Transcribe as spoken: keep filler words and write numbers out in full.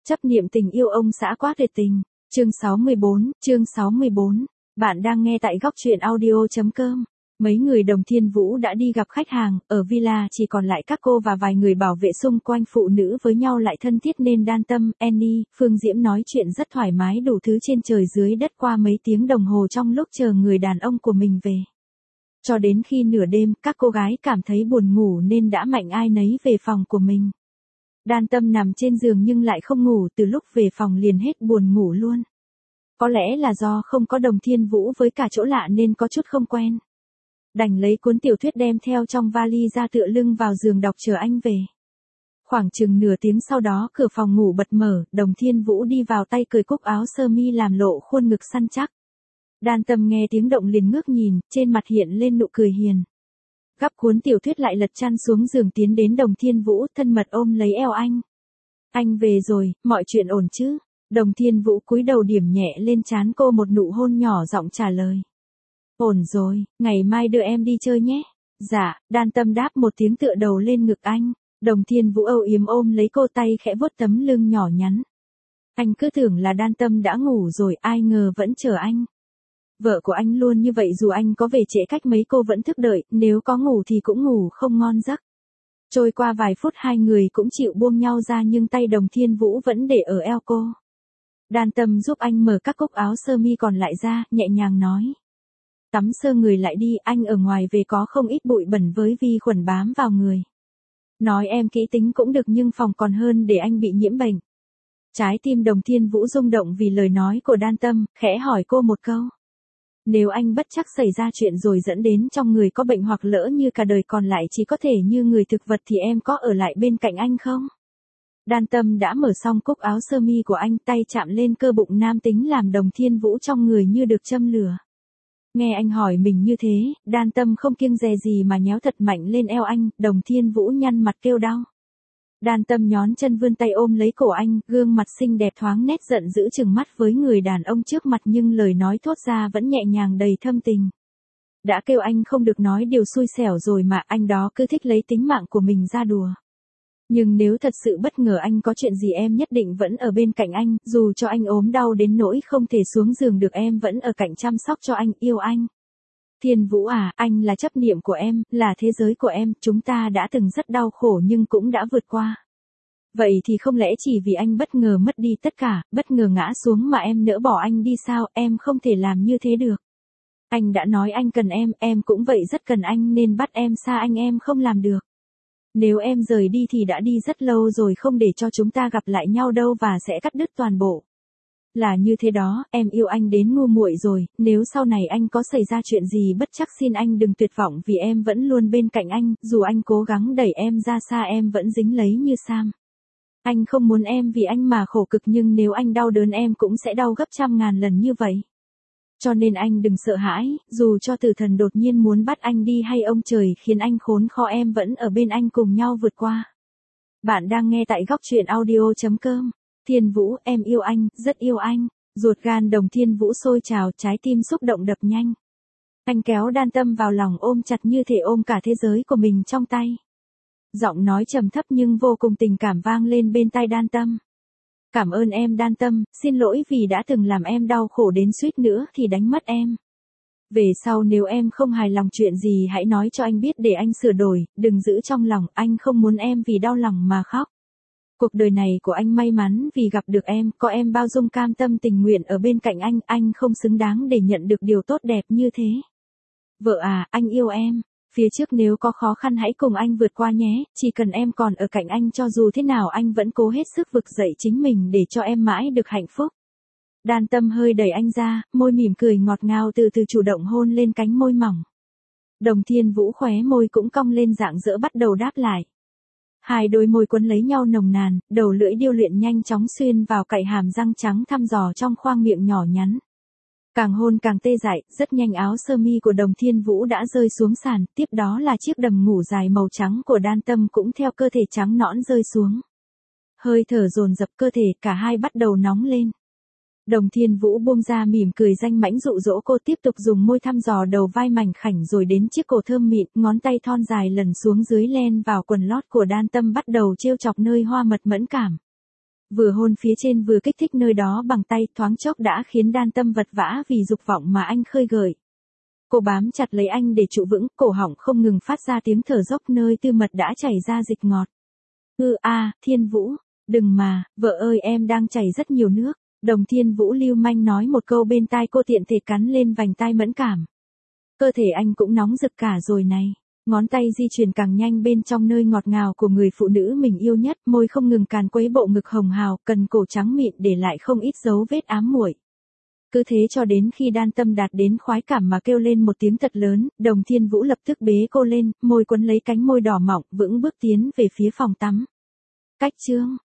Chấp niệm tình yêu ông xã quá tuyệt tình. Chương sáu mươi bốn, chương sáu mươi bốn. Bạn đang nghe tại góc truyện audio chấm com. Mấy người Đồng Thiên Vũ đã đi gặp khách hàng, ở villa chỉ còn lại các cô và vài người bảo vệ xung quanh, phụ nữ với nhau lại thân thiết nên Đan Tâm, Annie, Phương Diễm nói chuyện rất thoải mái đủ thứ trên trời dưới đất qua mấy tiếng đồng hồ trong lúc chờ người đàn ông của mình về. Cho đến khi nửa đêm, các cô gái cảm thấy buồn ngủ nên đã mạnh ai nấy về phòng của mình. Đan Tâm nằm trên giường nhưng lại không ngủ, từ lúc về phòng liền hết buồn ngủ luôn. Có lẽ là do không có Đồng Thiên Vũ với cả chỗ lạ nên có chút không quen. Đành lấy cuốn tiểu thuyết đem theo trong vali ra tựa lưng vào giường đọc chờ anh về. Khoảng chừng nửa tiếng sau đó cửa phòng ngủ bật mở, Đồng Thiên Vũ đi vào tay cởi cúc áo sơ mi làm lộ khuôn ngực săn chắc. Đan Tâm nghe tiếng động liền ngước nhìn, trên mặt hiện lên nụ cười hiền. Gắp cuốn tiểu thuyết lại lật chăn xuống giường tiến đến Đồng Thiên Vũ, thân mật ôm lấy eo anh. Anh về rồi, mọi chuyện ổn chứ? Đồng Thiên Vũ cúi đầu điểm nhẹ lên trán cô một nụ hôn nhỏ giọng trả lời. Ổn rồi, ngày mai đưa em đi chơi nhé. Dạ, Đan Tâm đáp một tiếng tựa đầu lên ngực anh. Đồng Thiên Vũ âu yếm ôm lấy cô, tay khẽ vuốt tấm lưng nhỏ nhắn. Anh cứ tưởng là Đan Tâm đã ngủ rồi, ai ngờ vẫn chờ anh. Vợ của anh luôn như vậy, dù anh có về trễ cách mấy cô vẫn thức đợi, nếu có ngủ thì cũng ngủ không ngon giấc. Trôi qua vài phút hai người cũng chịu buông nhau ra nhưng tay Đồng Thiên Vũ vẫn để ở eo cô. Đan Tâm giúp anh mở các cúc áo sơ mi còn lại ra, nhẹ nhàng nói. Tắm sơ người lại đi, anh ở ngoài về có không ít bụi bẩn với vi khuẩn bám vào người. Nói em kỹ tính cũng được nhưng phòng còn hơn để anh bị nhiễm bệnh. Trái tim Đồng Thiên Vũ rung động vì lời nói của Đan Tâm, khẽ hỏi cô một câu. Nếu anh bất chắc xảy ra chuyện rồi dẫn đến trong người có bệnh hoặc lỡ như cả đời còn lại chỉ có thể như người thực vật thì em có ở lại bên cạnh anh không? Đan Tâm đã mở xong cúc áo sơ mi của anh, tay chạm lên cơ bụng nam tính làm Đồng Thiên Vũ trong người như được châm lửa. Nghe anh hỏi mình như thế, Đan Tâm không kiêng dè gì mà nhéo thật mạnh lên eo anh, Đồng Thiên Vũ nhăn mặt kêu đau. Đan Tâm nhón chân vươn tay ôm lấy cổ anh, gương mặt xinh đẹp thoáng nét giận dữ chừng mắt với người đàn ông trước mặt nhưng lời nói thốt ra vẫn nhẹ nhàng đầy thâm tình. Đã kêu anh không được nói điều xui xẻo rồi mà, anh đó cứ thích lấy tính mạng của mình ra đùa. Nhưng nếu thật sự bất ngờ anh có chuyện gì em nhất định vẫn ở bên cạnh anh, dù cho anh ốm đau đến nỗi không thể xuống giường được em vẫn ở cạnh chăm sóc cho anh, yêu anh. Thiên Vũ à, anh là chấp niệm của em, là thế giới của em, chúng ta đã từng rất đau khổ nhưng cũng đã vượt qua. Vậy thì không lẽ chỉ vì anh bất ngờ mất đi tất cả, bất ngờ ngã xuống mà em nỡ bỏ anh đi sao, em không thể làm như thế được. Anh đã nói anh cần em, em cũng vậy rất cần anh nên bắt em xa anh em không làm được. Nếu em rời đi thì đã đi rất lâu rồi, không để cho chúng ta gặp lại nhau đâu và sẽ cắt đứt toàn bộ. Là như thế đó, em yêu anh đến ngu muội rồi, nếu sau này anh có xảy ra chuyện gì bất chắc xin anh đừng tuyệt vọng vì em vẫn luôn bên cạnh anh, dù anh cố gắng đẩy em ra xa em vẫn dính lấy như Sam. Anh không muốn em vì anh mà khổ cực nhưng nếu anh đau đớn em cũng sẽ đau gấp trăm ngàn lần như vậy. Cho nên anh đừng sợ hãi, dù cho tử thần đột nhiên muốn bắt anh đi hay ông trời khiến anh khốn khó em vẫn ở bên anh cùng nhau vượt qua. Bạn đang nghe tại góc truyện audio chấm com. Thiên Vũ, em yêu anh, rất yêu anh. Ruột gan Đồng Thiên Vũ sôi trào, trái tim xúc động đập nhanh. Anh kéo Đan Tâm vào lòng ôm chặt như thể ôm cả thế giới của mình trong tay. Giọng nói trầm thấp nhưng vô cùng tình cảm vang lên bên tai Đan Tâm. Cảm ơn em Đan Tâm, xin lỗi vì đã từng làm em đau khổ đến suýt nữa thì đánh mất em. Về sau nếu em không hài lòng chuyện gì hãy nói cho anh biết để anh sửa đổi, đừng giữ trong lòng, anh không muốn em vì đau lòng mà khóc. Cuộc đời này của anh may mắn vì gặp được em, có em bao dung cam tâm tình nguyện ở bên cạnh anh, anh không xứng đáng để nhận được điều tốt đẹp như thế. Vợ à, anh yêu em. Phía trước nếu có khó khăn hãy cùng anh vượt qua nhé, chỉ cần em còn ở cạnh anh cho dù thế nào anh vẫn cố hết sức vực dậy chính mình để cho em mãi được hạnh phúc. Đan Tâm hơi đẩy anh ra, môi mỉm cười ngọt ngào từ từ chủ động hôn lên cánh môi mỏng. Đồng Thiên Vũ khóe môi cũng cong lên rạng rỡ bắt đầu đáp lại. Hai đôi môi quấn lấy nhau nồng nàn, đầu lưỡi điêu luyện nhanh chóng xuyên vào cạnh hàm răng trắng thăm dò trong khoang miệng nhỏ nhắn. Càng hôn càng tê dại, rất nhanh áo sơ mi của Đồng Thiên Vũ đã rơi xuống sàn, tiếp đó là chiếc đầm ngủ dài màu trắng của Đan Tâm cũng theo cơ thể trắng nõn rơi xuống. Hơi thở dồn dập cơ thể, cả hai bắt đầu nóng lên. Đồng Thiên Vũ buông ra mỉm cười danh mãnh dụ dỗ cô, tiếp tục dùng môi thăm dò đầu vai mảnh khảnh rồi đến chiếc cổ thơm mịn, ngón tay thon dài lần xuống dưới len vào quần lót của Đan Tâm bắt đầu trêu chọc nơi hoa mật mẫn cảm. Vừa hôn phía trên vừa kích thích nơi đó bằng tay, thoáng chốc đã khiến Đan Tâm vật vã vì dục vọng mà anh khơi gợi. Cô bám chặt lấy anh để trụ vững, cổ họng không ngừng phát ra tiếng thở dốc nơi tư mật đã chảy ra dịch ngọt. Ư a, Thiên Vũ, đừng mà, vợ ơi em đang chảy rất nhiều nước. Đồng Thiên Vũ lưu manh nói một câu bên tai cô, tiện thể cắn lên vành tai mẫn cảm. Cơ thể anh cũng nóng rực cả rồi này. Ngón tay di chuyển càng nhanh bên trong nơi ngọt ngào của người phụ nữ mình yêu nhất, môi không ngừng càn quấy bộ ngực hồng hào, cần cổ trắng mịn để lại không ít dấu vết ám muội. Cứ thế cho đến khi Đan Tâm đạt đến khoái cảm mà kêu lên một tiếng thật lớn, Đồng Thiên Vũ lập tức bế cô lên, môi quấn lấy cánh môi đỏ mọng, vững bước tiến về phía phòng tắm. Cách chương